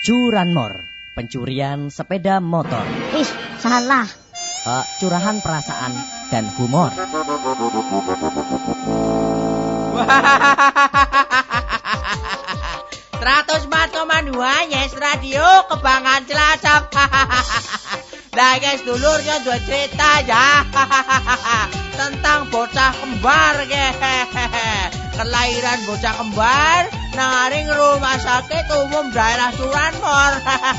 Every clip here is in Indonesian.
Curanmor, pencurian sepeda motor. Ih, salah. Curahan perasaan dan humor. Teratus 4,2 Yes Radio Kebanggaan Cilacap. Nah guys, dulurnya dua cerita ya. Tentang bocah kembar kelahiran bocah kembar naring rumah sakit umum daerah Curanmor.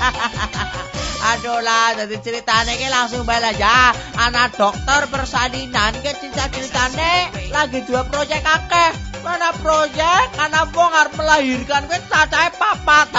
Aduh lah, jadi ceritanya ini langsung balik aja. Anak dokter persalinan ke cerita-ceritanya lagi dua proyek akeh. Mana proyek, anak wong arep melahirkan ke cacahe papat.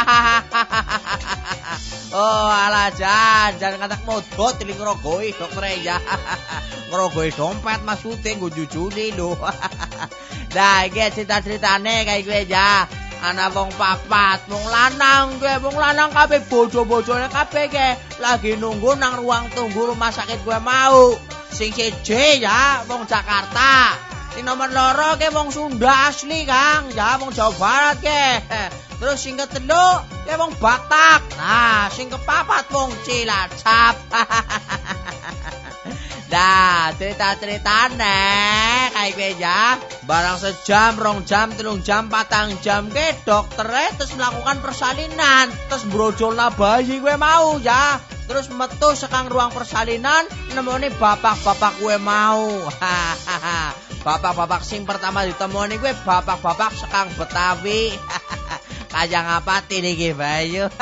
Oh alah jangan ngatak modot ini ngerogoi dokter ya. Ngerogoi dompet mas syuting gue jujuni lho. Nah ini cerita-ceritanya kayak gue ya. Anak wong papat, wong lanang kabeh bojo-bojone kabeh lagi nunggu nang ruang tunggu rumah sakit gue mau. Sing siji ya wong Jakarta. Sing nomor loro wong Sunda asli Kang, ya wong Jawa Barat Terus sing ketelu wong Batak. Nah, sing kepapat wong Cilacap. Nah, cerita-ceritane kayak gue ya. Barang sejam, 2 jam, 3 jam, 4 jam dokternya terus melakukan persalinan. Terus brojol bayi gue mau ya. Terus metu sekang ruang persalinan nemoni bapak-bapak gue mau. Bapak-bapak sing pertama ditemoni gue bapak-bapak sekang Betawi. Kayak ngapati nih Bayu.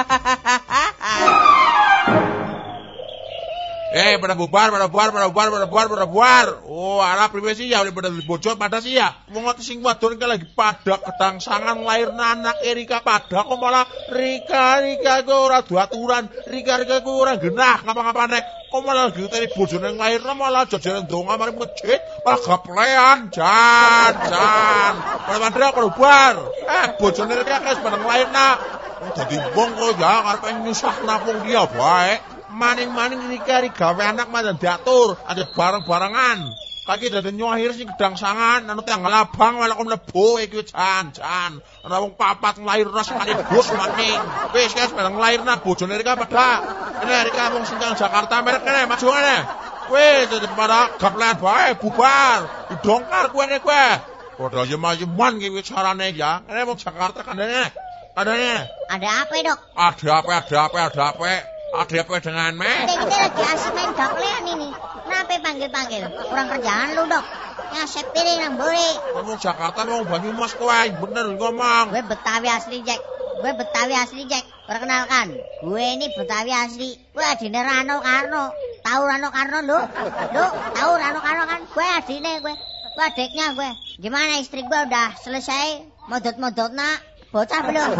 Pada bubar. Oh, ala priwe sih ya, pada bocor pada sih ya. Wong sing wadon iki lagi pada kedangsangan lairna anak Erika pada kok malah Rika iku ora duwe aturan. Rika iku ora genah ngapa-ngapane. Kok malah lagi teri bojone lairna malah jajaran donga mari masjid, malah gaplean jan. Pada bubar. Bojone Rika wis bareng lairna. Dadi wong kok ya karepe nyusahna wong dia bae. Maning-maning Rika gawe anak malah diatur, ada bareng-barengan. Kaki dadi nyuahir sing kedangsangan, anu tanggal abang malah kok mlebu iki jan. Ana wong papat nglairna sekaligus maning. Wis bareng nglairna bojone Rika pada. Ini Rika wong sing Jakarta merek kene maju kene. Wis dadi pada gaplean bae bubar. Didongkar kowe. Padha yem-yeman iki carane ya. Kene wong Jakarta kandane. Ada apa, Dok? Ada apa dengan me? Kita lagi asik main gaplean ini. Kenapa panggil-panggil? Kurang kerjaan lu, Dok. Ngasep piring nang buri. Kamu Jakarta mau Banyumas kowe, bener ngomong. Gue Betawi asli, Jack. Perkenalkan, gue ini Betawi asli. Gue adine Rano Karno. Tahu Rano Karno lu? Tahu Rano Karno kan? Gue adine gue. Gue adiknya gue. Gimana istri gue udah selesai modot-modotna? Bocah belum?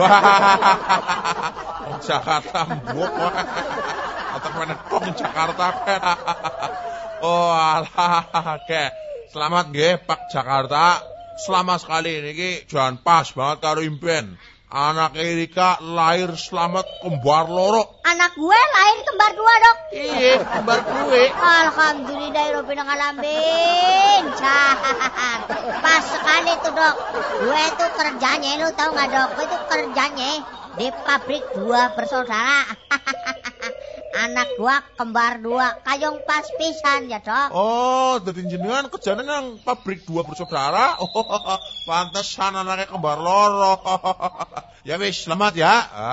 Jakarta mbok. Atau mana Jakarta. Oh alah, selamat nggih Pak Jakarta. Selamat sekali niki jan pas banget karo impen. Anak Erika lahir selamat kembar loro. Anak gue lahir kembar 2, Dok. Iya, kembar gue. Alhamdulillah Rabbil alamin. Pas sekali tuh, Dok. Gue tuh kerjanya, lu tahu nggak, Dok? Gue tuh kerjanya di pabrik 2 bersaudara. Anak gua kembar 2, kayong pas pisan ya, Dok. Oh, dadi jenengan kerjane nang pabrik 2 bersaudara. Oh, pantesan anaknya kembar loro. Ya wis, selamat ya.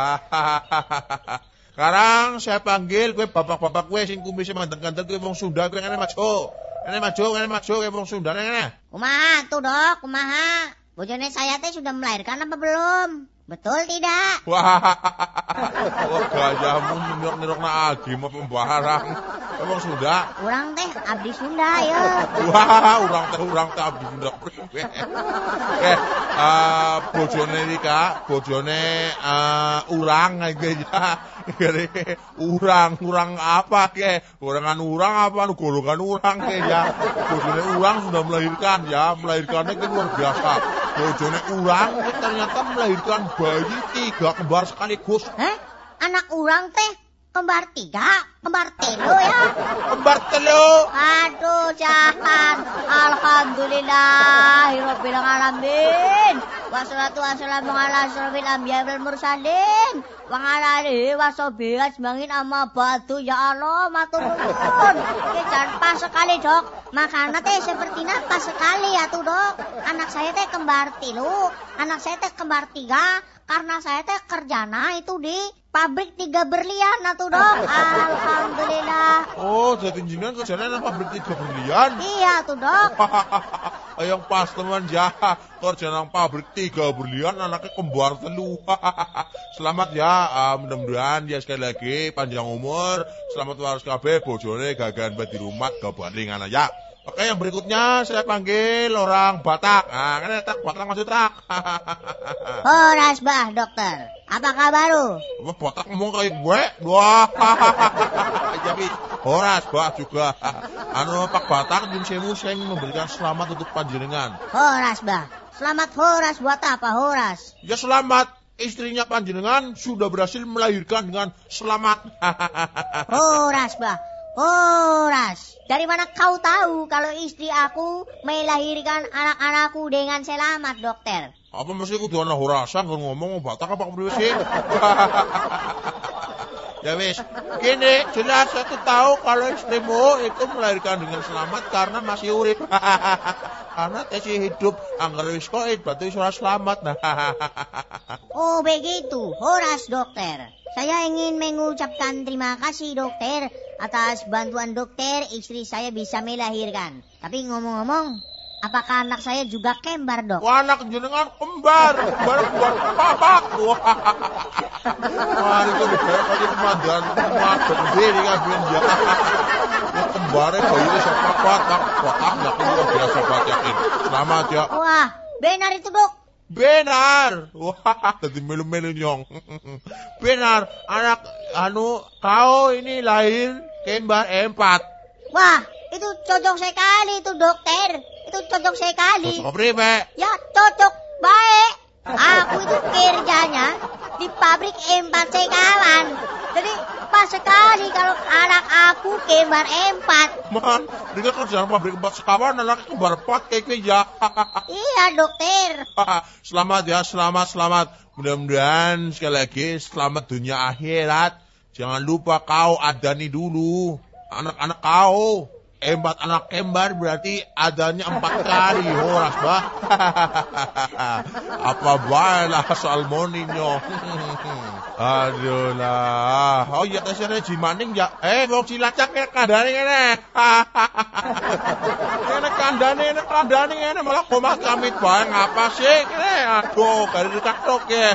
Sekarang saya panggil gue bapak-bapak gue sing kumisnya manteng-manteng gue wong Sunda gue ngene maju. Ngene maju gue wong Sunda ngene. Kumaha tuh, Dok? Kumaha? Bojone saya teh sudah melahirkan apa belum? Betul tidak? Wah, gayamu nyerok-nyerok na agi mau pembarang. Emang Sunda? Urang teh abdi Sunda ya. Wah, urang teh abdi Sunda. Bojone Rika, bojone urang aja ya. Urang apa ke? Gorengan urang apa? Golongan urang ke ya. Bojone urang sudah melahirkan ya. Melahirkannya kan luar biasa. Bojone urang ternyata melahirkan bayi 3 kembar sekaligus. Hah? Anak urang teh kembar 3, kembar 3 ya. Kembar 3. Aduh, jahan. Alhamdulillahirabbil alamin. Wassalatu wassalamu ala asyrofil anbiya'i wal mursalin. Wa ala alihi washabihi ajmain amma ba'du. Ya Allah, matur nuwun. Jangan pas sekali, Dok. Makanan teh seperti pas sekali ya tuh, Dok. Anak saya teh kembar 3, anak saya teh kembar 3 karena saya teh kerjana itu di pabrik 3 berlian atuh, Dok. Alhamdulillah. Oh, jadi jenengan kerjanya nang pabrik 3 berlian. Iya tuh, Dok. Yang pas teman ya, kerja nang pabrik 3 berlian, anaknya kembar 3. Selamat ya, mudah-mudahan ya sekali lagi panjang umur, selamat waras kabeh, bojone gagan di rumah gabalingan aja. Oke, yang berikutnya saya panggil orang Batak. Nah, kan tak Batak masih tak. Horas bah, dokter. Apa kabar lu? Batak ngomong kayak gue. Wah. Jadi Horas bah juga. Pak Batak jam sewu saya ingin memberikan selamat untuk panjenengan. Horas bah. Selamat Horas buat apa Horas? Ya selamat. Istrinya panjenengan sudah berhasil melahirkan dengan selamat. Horas bah. Horas, dari mana kau tahu kalau istri aku melahirkan anak-anakku dengan selamat, dokter? Apa mesti kudu ana Horasan kan ngomong Batak apa priwe sih? Ya wis, gini jelas aku tahu kalau istrimu itu melahirkan dengan selamat karena masih urip. Karena masih hidup, anggar wis koid berarti sudah selamat. Oh begitu, Horas dokter. Saya ingin mengucapkan terima kasih dokter atas bantuan dokter istri saya bisa melahirkan. Tapi ngomong-ngomong, apakah anak saya juga kembar, Dok? Wah, anak jenengan kembar papa. Wah, itu udah kali pemandan sendiri kabeh ya. Kembare bayinya sepapat, Batak ndak luar biasa banget yakin. Selamat ya. Wah, benar itu, Dok. Benar. Wah, tadi melu-melu nyong. Benar, anak kau ini lahir kembar 4. Wah, itu cocok sekali itu dokter. Itu cocok sekali. Cocok priwe? Ya, cocok baik. Aku itu kerjanya di pabrik 4 sekawan. Jadi pas sekali kalau anak aku kembar 4. Man, dengan kerjaan pabrik 4 sekawan anaknya kembar 4 kayak ya. Iya dokter. Selamat ya, selamat. Mudah-mudahan sekali lagi selamat dunia akhirat. Jangan lupa kau adani dulu anak-anak kau. 4 anak kembar berarti adanya 4 kali Horas bah. Apa baiklah soal moninyo. Aduh lah. Oh iya tesnya jimaning ya. Wong Cilacap kandhane ngene. Kandhane ngene malah komat kamit bae ngapa sih kene. Aduh, gari katok ya.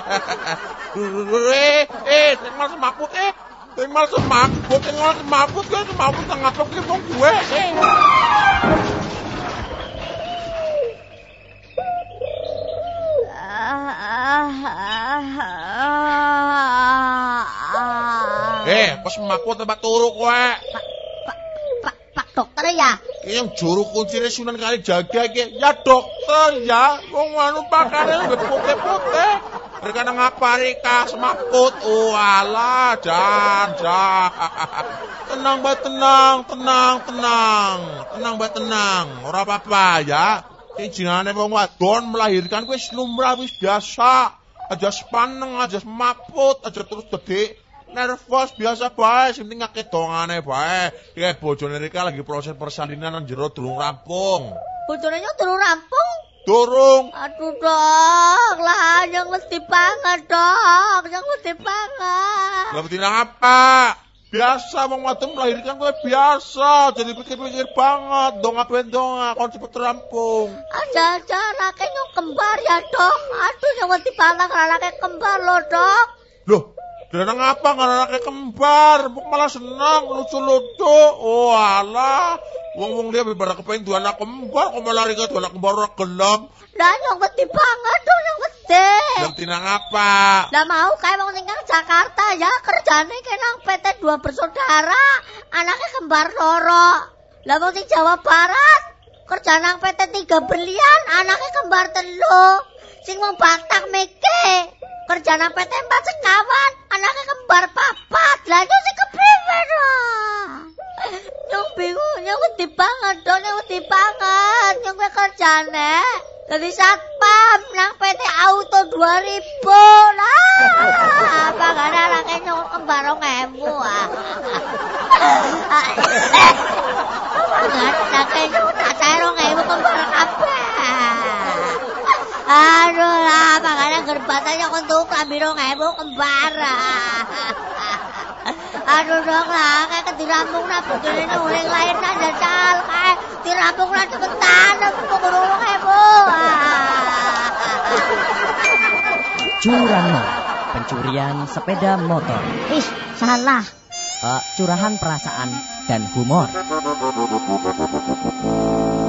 Tinggal semaput Tinggal semaput kan semaput tengah pagi wong gue. Pas semaput tempat turu kowe. Pak dokter ya? Yang juru kuncine Sunan Kalijaga iki. Ya dokter ya, wong anu pakane putih-putih. Mereka ngapa Rika semaput. Oh alah, Jan. Tenang. Ora apa-apa ya. Jinane wong wadon melahirkan wis lumrah wis biasa. Aja sepaneng, aja semaput, aja terus gede. Nervous biasa bae, sing penting ngake dongane bae. Iki bojone Rika lagi proses persalinan nang jero durung rampung. Bojone durung rampung? Durung. Aduh dok, lah yang mesti banget dok, yang mesti banget. Lah mesti apa? Biasa wong wadon melahirkan kowe biasa, jadi pikir-pikir banget, donga kon cepet rampung. Aja anake nyong kembar ya dok. Aduh yang mesti banget anake kembar lo dok. Loh, dan ngapa anake kembar? Malah senang lucu-lucu. Oh alah. Wong dia bebar kepengin dua anak kembar, kok malah Rika dua anak kembar ora gelem. Lah yang mesti banget dong, yang mesti. Yang tinang apa? Lah mau kayak wong ning Jakarta ya, kerjane kenang PT 2 bersaudara, anaknya kembar loro. Lah wong ning Jawa Barat, kerja nang PT 3 berlian, anaknya kembar 3. Sing wong Batak meke, kerja nang PT 4 sekawan, anaknya kembar 4. Lah itu sing wedi banget, Dok, wedi banget. Yang kowe kerjane dadi satpam nang PT Auto 2000. Lah, pagane anake nyong kembar 2000. Anake nyong tak cair 2000 kembar kabeh. Aduh lah, pagane gerbatane kon tuku klambi 2000 kembar. Aduh Dok lah, kayak dirampung na begini nih uling lain na jajal kayak dirampung na cepetan pengurung heboh. Curanmor, pencurian sepeda motor. Ih, salah. Curahan perasaan dan humor.